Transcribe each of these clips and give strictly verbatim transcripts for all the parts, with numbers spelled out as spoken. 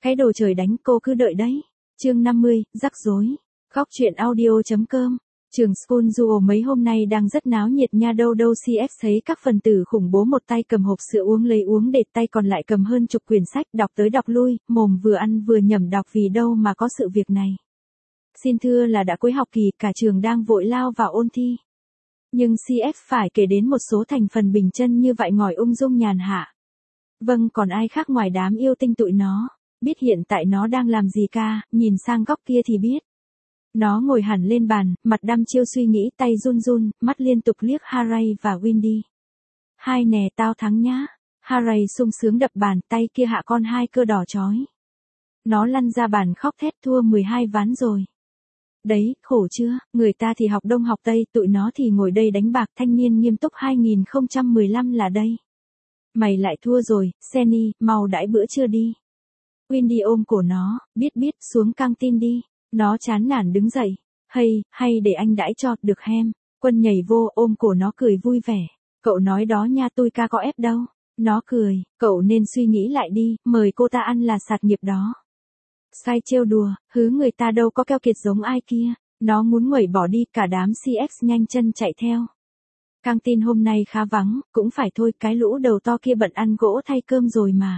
Cái đồ trời đánh, cô cứ đợi đấy. Chương năm mươi, rắc rối. Góc truyện audio chấm com. Trường School Duo mấy hôm nay đang rất náo nhiệt nha, đâu đâu xê ép thấy các phần tử khủng bố một tay cầm hộp sữa uống lấy uống để tay còn lại cầm hơn chục quyển sách đọc tới đọc lui, mồm vừa ăn vừa nhẩm đọc vì đâu mà có sự việc này. Xin thưa là đã cuối học kỳ, cả trường đang vội lao vào ôn thi. Nhưng xê ép phải kể đến một số thành phần bình chân như vậy ngồi ung dung nhàn hạ. Vâng, còn ai khác ngoài đám yêu tinh tụi nó, biết hiện tại nó đang làm gì ca, nhìn sang góc kia thì biết. Nó ngồi hẳn lên bàn, mặt đăm chiêu suy nghĩ, tay run run, mắt liên tục liếc Harry và Wendy. Hai nè, tao thắng nhá. Harry sung sướng đập bàn, tay kia hạ con hai cơ đỏ chói. Nó lăn ra bàn khóc thét, thua mười hai ván rồi. Đấy, khổ chưa, người ta thì học đông học tây, tụi nó thì ngồi đây đánh bạc. Thanh niên nghiêm túc hai nghìn không trăm mười lăm là đây. Mày lại thua rồi, Senny, mau đãi bữa trưa đi. Wendy ôm cổ nó, biết biết, xuống căng tin đi. Nó chán nản đứng dậy. Hay, hay để anh đãi cho, được hem. Quân nhảy vô ôm cổ nó cười vui vẻ. Cậu nói đó nha, tôi ca có ép đâu. Nó cười, cậu nên suy nghĩ lại đi, mời cô ta ăn là sạt nghiệp đó. Sai trêu đùa, hứ người ta đâu có keo kiệt giống ai kia. Nó muốn nguẩy bỏ đi, cả đám xê ép nhanh chân chạy theo. Căng tin hôm nay khá vắng, cũng phải thôi, cái lũ đầu to kia bận ăn gỗ thay cơm rồi mà.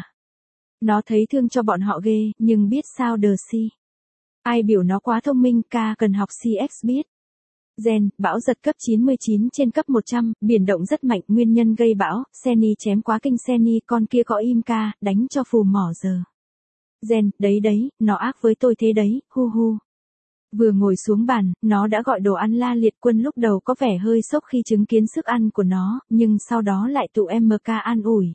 Nó thấy thương cho bọn họ ghê, nhưng biết sao đờ si. Ai biểu nó quá thông minh, ca cần học xê ép biết. Gen, bão giật cấp chín mươi chín trên cấp một trăm, biển động rất mạnh, nguyên nhân gây bão, Senny chém quá kinh Senny, con kia có im ca, đánh cho phù mỏ giờ. Gen, đấy đấy, nó ác với tôi thế đấy, hu hu. Vừa ngồi xuống bàn, nó đã gọi đồ ăn la liệt. Quân lúc đầu có vẻ hơi sốc khi chứng kiến sức ăn của nó, nhưng sau đó lại tụ em ca an ủi.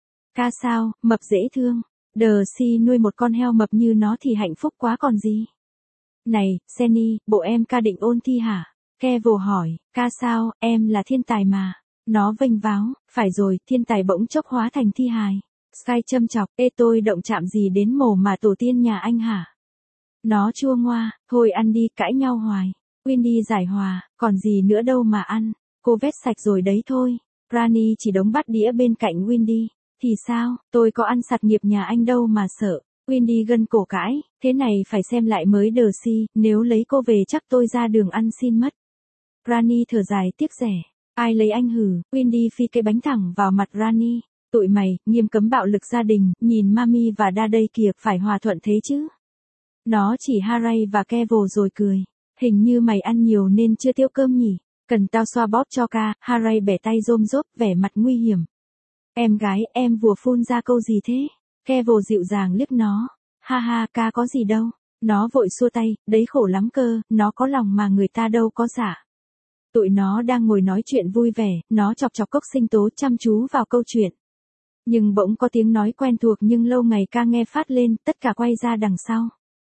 Ca sao, mập dễ thương. Đờ si nuôi một con heo mập như nó thì hạnh phúc quá còn gì. Này, Senny, bộ em ca định ôn thi hả? Kevo hỏi, ca sao, em là thiên tài mà. Nó vênh váo, phải rồi, thiên tài bỗng chốc hóa thành thi hài. Sky châm chọc, ê tôi động chạm gì đến mồ mà tổ tiên nhà anh hả? Nó chua ngoa, thôi ăn đi, cãi nhau hoài. Wendy giải hòa, còn gì nữa đâu mà ăn. Cô vét sạch rồi đấy thôi. Rani chỉ đống bát đĩa bên cạnh Wendy. Thì sao, tôi có ăn sạt nghiệp nhà anh đâu mà sợ. Wendy gân cổ cãi, thế này phải xem lại mới đờ si, nếu lấy cô về chắc tôi ra đường ăn xin mất. Rani thở dài tiếc rẻ, ai lấy anh hử. Wendy phi cây bánh thẳng vào mặt Rani. Tụi mày, nghiêm cấm bạo lực gia đình, nhìn Mami và Da đây kìa, phải hòa thuận thế chứ. Nó chỉ Harry và Kevo rồi cười. Hình như mày ăn nhiều nên chưa tiêu cơm nhỉ. Cần tao xoa bóp cho ca. Harry bẻ tay rôm rốp, vẻ mặt nguy hiểm. Em gái, em vừa phun ra câu gì thế? Kevo dịu dàng liếc nó. Ha ha, ca có gì đâu. Nó vội xua tay, đấy khổ lắm cơ, nó có lòng mà người ta đâu có giả. Tụi nó đang ngồi nói chuyện vui vẻ, nó chọc chọc cốc sinh tố chăm chú vào câu chuyện. Nhưng bỗng có tiếng nói quen thuộc nhưng lâu ngày ca nghe phát lên, tất cả quay ra đằng sau.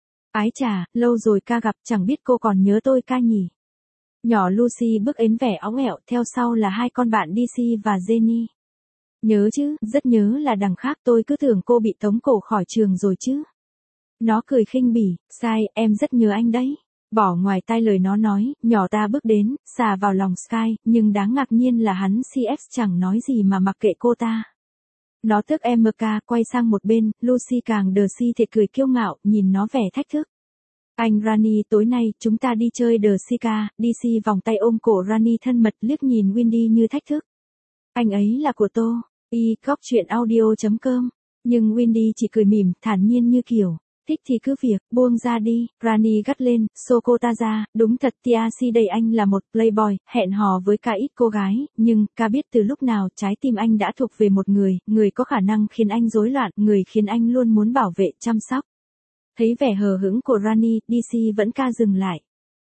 Ái chà, lâu rồi ca gặp, chẳng biết cô còn nhớ tôi ca nhỉ. Nhỏ Lucy bước ến vẻ óng ẹo, theo sau là hai con bạn Daisy và Jenny. Nhớ chứ, rất nhớ là đằng khác, tôi cứ tưởng cô bị tống cổ khỏi trường rồi chứ. Nó cười khinh bỉ, sai, em rất nhớ anh đấy. Bỏ ngoài tai lời nó nói, nhỏ ta bước đến, xà vào lòng Sky, nhưng đáng ngạc nhiên là hắn xê ép chẳng nói gì mà mặc kệ cô ta. Nó tức em ca, quay sang một bên, Lucy càng đờ si thiệt cười kiêu ngạo, nhìn nó vẻ thách thức. Anh Rani, tối nay, chúng ta đi chơi đờ si ca, đê xê vòng tay ôm cổ Rani thân mật liếc nhìn Wendy như thách thức. Anh ấy là của tôi, y, góc truyện audio chấm com. Nhưng Wendy chỉ cười mỉm, thản nhiên như kiểu, thích thì cứ việc, buông ra đi. Rani gắt lên, xô cô ta ra, đúng thật Tia si đây anh là một playboy, hẹn hò với cả ít cô gái, nhưng ca biết từ lúc nào trái tim anh đã thuộc về một người, người có khả năng khiến anh rối loạn, người khiến anh luôn muốn bảo vệ, chăm sóc. Thấy vẻ hờ hững của Rani, đê xê vẫn ca dừng lại.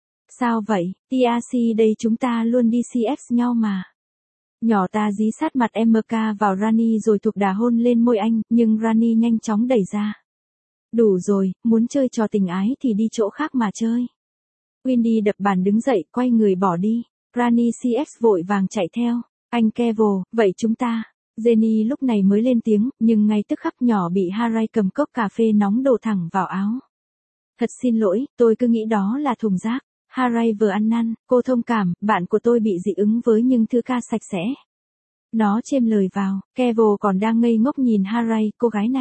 Sao vậy, Tia si đây chúng ta luôn đi xê ép nhau mà. Nhỏ ta dí sát mặt em ca vào Rani rồi thục đà hôn lên môi anh, nhưng Rani nhanh chóng đẩy ra. Đủ rồi, muốn chơi trò tình ái thì đi chỗ khác mà chơi. Wendy đập bàn đứng dậy, quay người bỏ đi. Rani xê ép vội vàng chạy theo. Anh Kevo, vậy chúng ta. Jenny lúc này mới lên tiếng, nhưng ngay tức khắc nhỏ bị Harry cầm cốc cà phê nóng đổ thẳng vào áo. Thật xin lỗi, tôi cứ nghĩ đó là thùng rác. Harry vừa ăn năn, cô thông cảm, bạn của tôi bị dị ứng với những thứ ca sạch sẽ. Nó chêm lời vào, Kevo còn đang ngây ngốc nhìn Harry, cô gái này.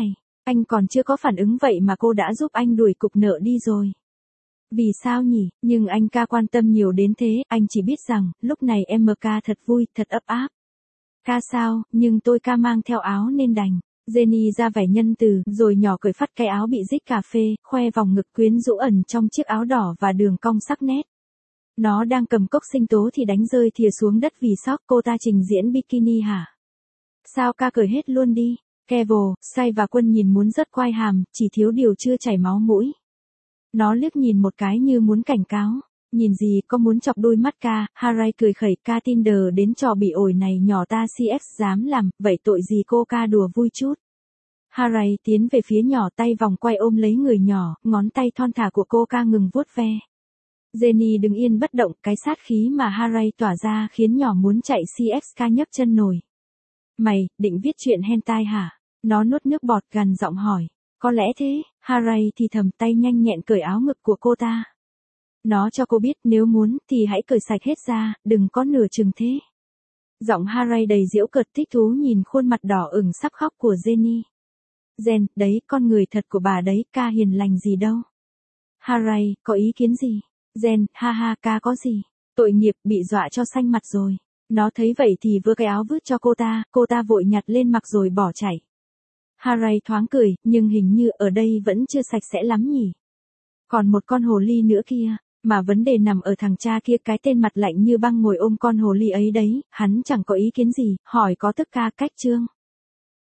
Anh còn chưa có phản ứng vậy mà cô đã giúp anh đuổi cục nợ đi rồi. Vì sao nhỉ, nhưng anh ca quan tâm nhiều đến thế, anh chỉ biết rằng, lúc này em ca thật vui, thật ấp áp. Ca sao, nhưng tôi ca mang theo áo nên đành. Jenny ra vẻ nhân từ, rồi nhỏ cởi phát cái áo bị rích cà phê, khoe vòng ngực quyến rũ ẩn trong chiếc áo đỏ và đường cong sắc nét. Nó đang cầm cốc sinh tố thì đánh rơi thìa xuống đất vì sốc. Cô ta trình diễn bikini hả? Sao ca cởi hết luôn đi. Kevin, Say và Quân nhìn muốn rớt quai hàm, chỉ thiếu điều chưa chảy máu mũi. Nó liếc nhìn một cái như muốn cảnh cáo. Nhìn gì có muốn chọc đôi mắt ca. Harry cười khẩy, ca Tinder đến trò bị ổi này nhỏ ta xê ép dám làm, vậy tội gì cô ca đùa vui chút. Harry tiến về phía nhỏ, tay vòng quay ôm lấy người nhỏ, ngón tay thon thả của cô ca ngừng vuốt ve. Jenny đứng yên bất động, cái sát khí mà Harry tỏa ra khiến nhỏ muốn chạy xê ép ca nhấc chân nổi. Mày, định viết chuyện hentai hả? Nó nuốt nước bọt gằn giọng hỏi. Có lẽ thế, Harry thì thầm, tay nhanh nhẹn cởi áo ngực của cô ta. Nó cho cô biết nếu muốn thì hãy cởi sạch hết ra, đừng có nửa chừng thế. Giọng Harry đầy giễu cợt, thích thú nhìn khuôn mặt đỏ ửng sắp khóc của Jenny. Jen, đấy, con người thật của bà đấy, ca hiền lành gì đâu. Harry, có ý kiến gì? Jen, ha ha, ca có gì? Tội nghiệp, bị dọa cho xanh mặt rồi. Nó thấy vậy thì vơ cái áo vứt cho cô ta, cô ta vội nhặt lên mặc rồi bỏ chạy. Harry thoáng cười, nhưng hình như ở đây vẫn chưa sạch sẽ lắm nhỉ. Còn một con hồ ly nữa kia, mà vấn đề nằm ở thằng cha kia, cái tên mặt lạnh như băng ngồi ôm con hồ ly ấy đấy, hắn chẳng có ý kiến gì, hỏi có tức ca cách chương.